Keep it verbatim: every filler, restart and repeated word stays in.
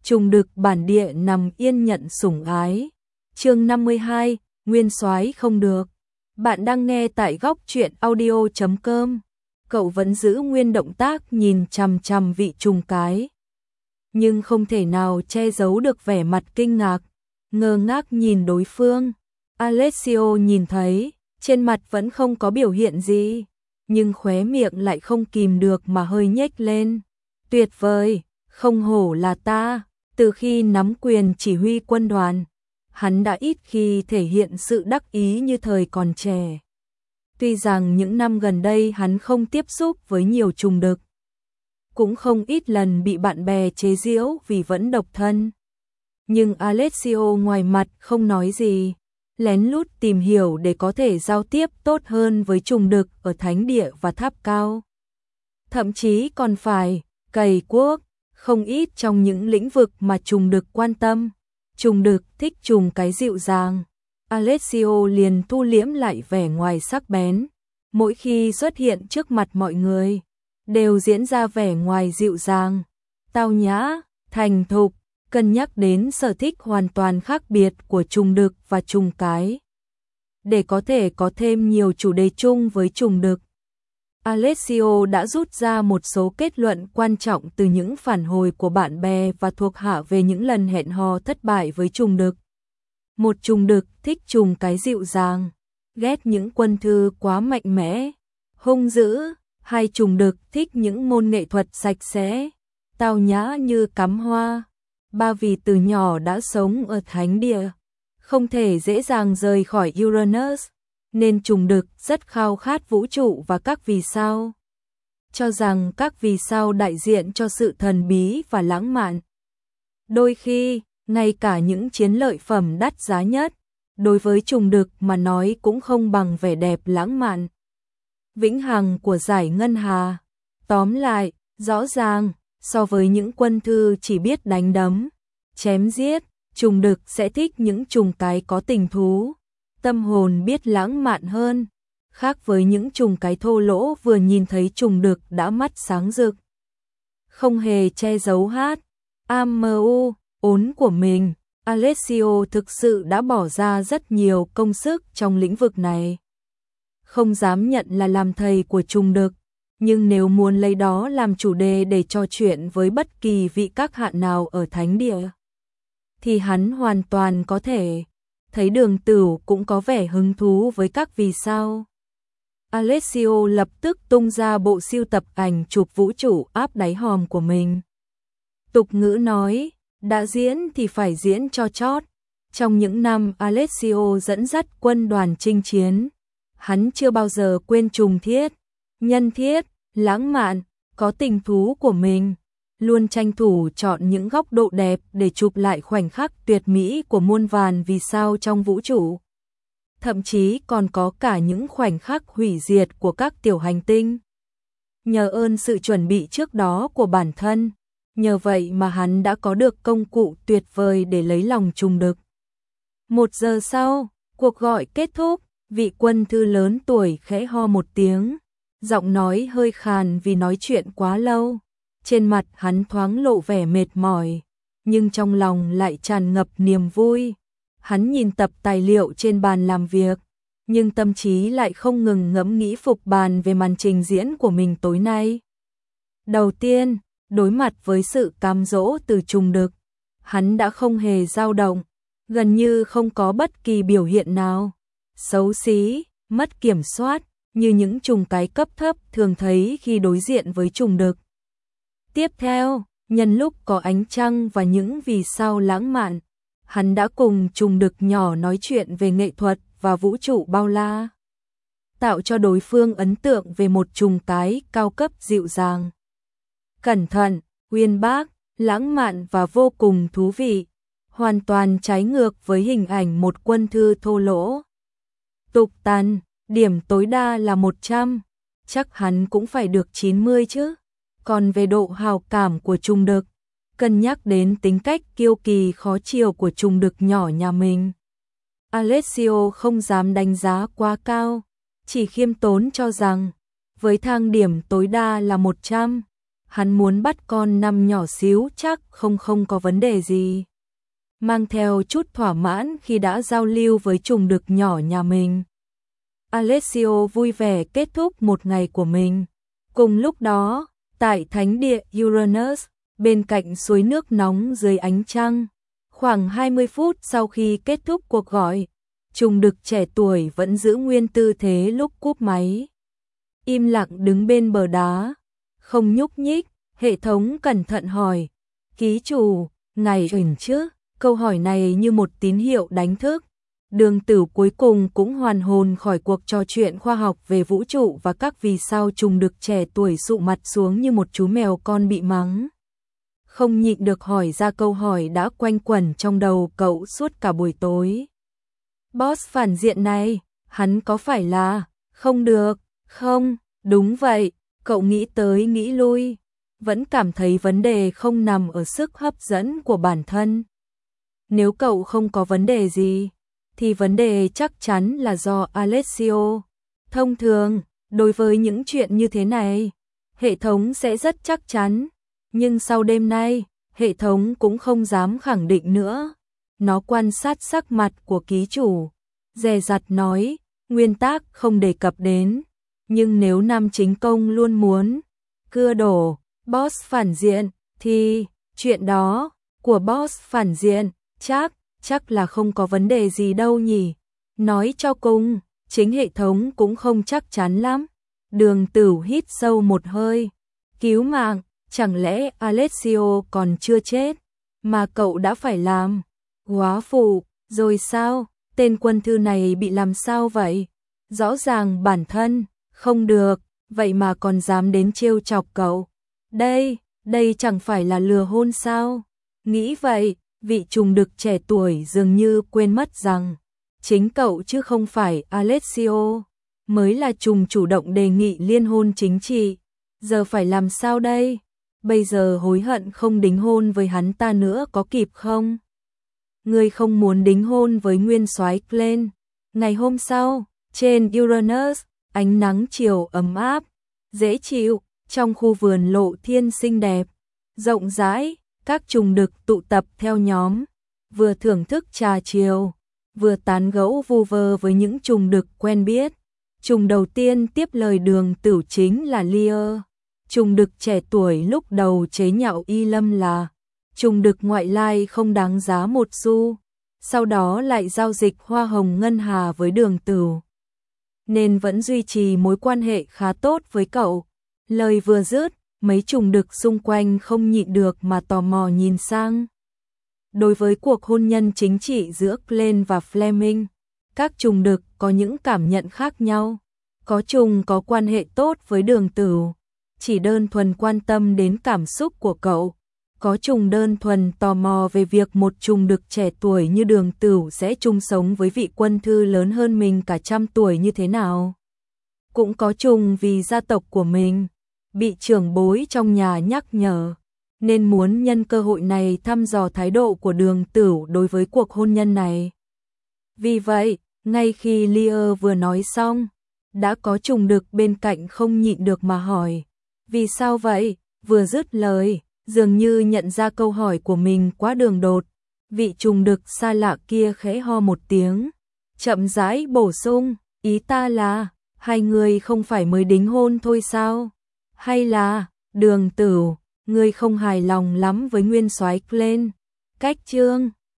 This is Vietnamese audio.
Trùng Đực bản địa nằm yên nhận sủng ái. Chương năm mươi hai, Nguyên soái không được. Bạn đang nghe tại góc truyện audio chấm com. Cậu vẫn giữ nguyên động tác nhìn chằm chằm vị trùng cái, nhưng không thể nào che giấu được vẻ mặt kinh ngạc, ngơ ngác nhìn đối phương. Alessio nhìn thấy, trên mặt vẫn không có biểu hiện gì, nhưng khóe miệng lại không kìm được mà hơi nhếch lên. Tuyệt vời, không hổ là ta, từ khi nắm quyền chỉ huy quân đoàn, hắn đã ít khi thể hiện sự đắc ý như thời còn trẻ. Tuy rằng những năm gần đây hắn không tiếp xúc với nhiều trùng đực, cũng không ít lần bị bạn bè chế giễu vì vẫn độc thân, nhưng Alessio ngoài mặt không nói gì, lén lút tìm hiểu để có thể giao tiếp tốt hơn với trùng đực ở thánh địa và tháp cao. Thậm chí còn phải cày cuốc không ít trong những lĩnh vực mà trùng đực quan tâm. Trùng đực thích trùng cái dịu dàng. Alessio liền thu liễm lại vẻ ngoài sắc bén. Mỗi khi xuất hiện trước mặt mọi người, đều diễn ra vẻ ngoài dịu dàng, tao nhã, thành thục, cân nhắc đến sở thích hoàn toàn khác biệt của trùng đực và trùng cái, để có thể có thêm nhiều chủ đề chung với trùng đực. Alessio đã rút ra một số kết luận quan trọng từ những phản hồi của bạn bè và thuộc hạ về những lần hẹn hò thất bại với trùng đực. Một trùng đực thích trùng cái dịu dàng, ghét những quân thư quá mạnh mẽ, hung dữ. Hai trùng đực thích những môn nghệ thuật sạch sẽ, tao nhã như cắm hoa. Ba vì từ nhỏ đã sống ở thánh địa, không thể dễ dàng rời khỏi Uranus, nên trùng đực rất khao khát vũ trụ và các vì sao. Cho rằng các vì sao đại diện cho sự thần bí và lãng mạn. Đôi khi, ngay cả những chiến lợi phẩm đắt giá nhất, đối với trùng đực mà nói cũng không bằng vẻ đẹp lãng mạn vĩnh hằng của giải ngân hà. Tóm lại, rõ ràng, so với những quân thư chỉ biết đánh đấm, chém giết, trùng đực sẽ thích những trùng cái có tình thú, tâm hồn biết lãng mạn hơn. Khác với những trùng cái thô lỗ vừa nhìn thấy trùng đực đã mắt sáng rực, không hề che giấu hát amu ốn của mình. Alessio thực sự đã bỏ ra rất nhiều công sức trong lĩnh vực này. Không dám nhận là làm thầy của trùng đực, nhưng nếu muốn lấy đó làm chủ đề để trò chuyện với bất kỳ vị các hạ nào ở thánh địa, thì hắn hoàn toàn có thể. Thấy Đường Tửu cũng có vẻ hứng thú với các vì sao, Alessio lập tức tung ra bộ sưu tập ảnh chụp vũ trụ áp đáy hòm của mình. Tục ngữ nói, đã diễn thì phải diễn cho chót. Trong những năm Alessio dẫn dắt quân đoàn chinh chiến, hắn chưa bao giờ quên trùng thiết, nhân thiết, lãng mạn, có tình thú của mình, luôn tranh thủ chọn những góc độ đẹp để chụp lại khoảnh khắc tuyệt mỹ của muôn vàn vì sao trong vũ trụ. Thậm chí còn có cả những khoảnh khắc hủy diệt của các tiểu hành tinh. Nhờ ơn sự chuẩn bị trước đó của bản thân, nhờ vậy mà hắn đã có được công cụ tuyệt vời để lấy lòng trùng đực. Một giờ sau, cuộc gọi kết thúc. Vị quân thư lớn tuổi khẽ ho một tiếng, giọng nói hơi khàn vì nói chuyện quá lâu. Trên mặt hắn thoáng lộ vẻ mệt mỏi, nhưng trong lòng lại tràn ngập niềm vui. Hắn nhìn tập tài liệu trên bàn làm việc, nhưng tâm trí lại không ngừng ngẫm nghĩ phục bàn về màn trình diễn của mình tối nay. Đầu tiên, đối mặt với sự cám dỗ từ trùng đực, hắn đã không hề dao động, gần như không có bất kỳ biểu hiện nào xấu xí, mất kiểm soát, như những trùng cái cấp thấp thường thấy khi đối diện với trùng đực. Tiếp theo, nhân lúc có ánh trăng và những vì sao lãng mạn, hắn đã cùng trùng đực nhỏ nói chuyện về nghệ thuật và vũ trụ bao la, tạo cho đối phương ấn tượng về một trùng cái cao cấp dịu dàng, cẩn thận, uyên bác, lãng mạn và vô cùng thú vị, hoàn toàn trái ngược với hình ảnh một quân thư thô lỗ, tục tằn. Điểm tối đa là một trăm, chắc hắn cũng phải được chín mươi chứ. Còn về độ hào cảm của trùng đực, cân nhắc đến tính cách kiêu kỳ khó chiều của trùng đực nhỏ nhà mình, Alessio không dám đánh giá quá cao, chỉ khiêm tốn cho rằng với thang điểm tối đa là một trăm, hắn muốn bắt con năm nhỏ xíu chắc không không có vấn đề gì. Mang theo chút thỏa mãn khi đã giao lưu với trùng đực nhỏ nhà mình. Alessio vui vẻ kết thúc một ngày của mình. Cùng lúc đó, tại thánh địa Uranus, bên cạnh suối nước nóng dưới ánh trăng, khoảng hai mươi phút sau khi kết thúc cuộc gọi, trùng đực trẻ tuổi vẫn giữ nguyên tư thế lúc cúp máy. Im lặng đứng bên bờ đá, không nhúc nhích, hệ thống cẩn thận hỏi, ký chủ, ngài ổn chứ? Câu hỏi này như một tín hiệu đánh thức. Đường Tử cuối cùng cũng hoàn hồn khỏi cuộc trò chuyện khoa học về vũ trụ và các vì sao trùng đực trẻ tuổi sụ mặt xuống như một chú mèo con bị mắng. Không nhịn được hỏi ra câu hỏi đã quanh quẩn trong đầu cậu suốt cả buổi tối. Boss phản diện này, hắn có phải là... Không được, không, đúng vậy, cậu nghĩ tới nghĩ lui, vẫn cảm thấy vấn đề không nằm ở sức hấp dẫn của bản thân. Nếu cậu không có vấn đề gì, thì vấn đề chắc chắn là do Alessio. Thông thường, đối với những chuyện như thế này, hệ thống sẽ rất chắc chắn, nhưng sau đêm nay, hệ thống cũng không dám khẳng định nữa. Nó quan sát sắc mặt của ký chủ, dè dặt nói, nguyên tắc không đề cập đến, nhưng nếu nam chính công luôn muốn cưa đổ boss phản diện, thì chuyện đó của boss phản diện chắc, chắc là không có vấn đề gì đâu nhỉ. Nói cho cùng, chính hệ thống cũng không chắc chắn lắm. Đường Tử hít sâu một hơi. Cứu mạng, chẳng lẽ Alessio còn chưa chết, mà cậu đã phải làm góa phụ, rồi sao? Tên quân thư này bị làm sao vậy? Rõ ràng bản thân, không được, vậy mà còn dám đến trêu chọc cậu. Đây, đây chẳng phải là lừa hôn sao? Nghĩ vậy, vị trùng đực trẻ tuổi dường như quên mất rằng chính cậu chứ không phải Alessio mới là trùng chủ động đề nghị liên hôn chính trị. Giờ phải làm sao đây? Bây giờ hối hận không đính hôn với hắn ta nữa có kịp không? Ngươi không muốn đính hôn với nguyên soái Glenn. Ngày hôm sau, trên Uranus, ánh nắng chiều ấm áp, dễ chịu, trong khu vườn lộ thiên xinh đẹp, rộng rãi, các trùng đực tụ tập theo nhóm, vừa thưởng thức trà chiều, vừa tán gẫu vu vơ với những trùng đực quen biết. Trùng đầu tiên tiếp lời Đường Tử chính là Lear. Trùng đực trẻ tuổi lúc đầu chế nhạo Y Lâm là trùng đực ngoại lai không đáng giá một xu, sau đó lại giao dịch hoa hồng ngân hà với Đường Tử, nên vẫn duy trì mối quan hệ khá tốt với cậu. Lời vừa dứt, mấy trùng đực xung quanh không nhịn được mà tò mò nhìn sang. Đối với cuộc hôn nhân chính trị giữa Glenn và Fleming, các trùng đực có những cảm nhận khác nhau. Có trùng có quan hệ tốt với Đường Tử, chỉ đơn thuần quan tâm đến cảm xúc của cậu. Có trùng đơn thuần tò mò về việc một trùng đực trẻ tuổi như Đường Tử sẽ chung sống với vị quân thư lớn hơn mình cả trăm tuổi như thế nào. Cũng có trùng vì gia tộc của mình bị trưởng bối trong nhà nhắc nhở, nên muốn nhân cơ hội này thăm dò thái độ của Đường Tử đối với cuộc hôn nhân này. Vì vậy, ngay khi Lear vừa nói xong, đã có trùng đực bên cạnh không nhịn được mà hỏi, vì sao vậy? Vừa dứt lời, dường như nhận ra câu hỏi của mình quá đường đột, vị trùng đực xa lạ kia khẽ ho một tiếng, chậm rãi bổ sung, ý ta là, hai người không phải mới đính hôn thôi sao? Hay là, Đường Tử, ngươi không hài lòng lắm với nguyên soái Glenn? Cách chương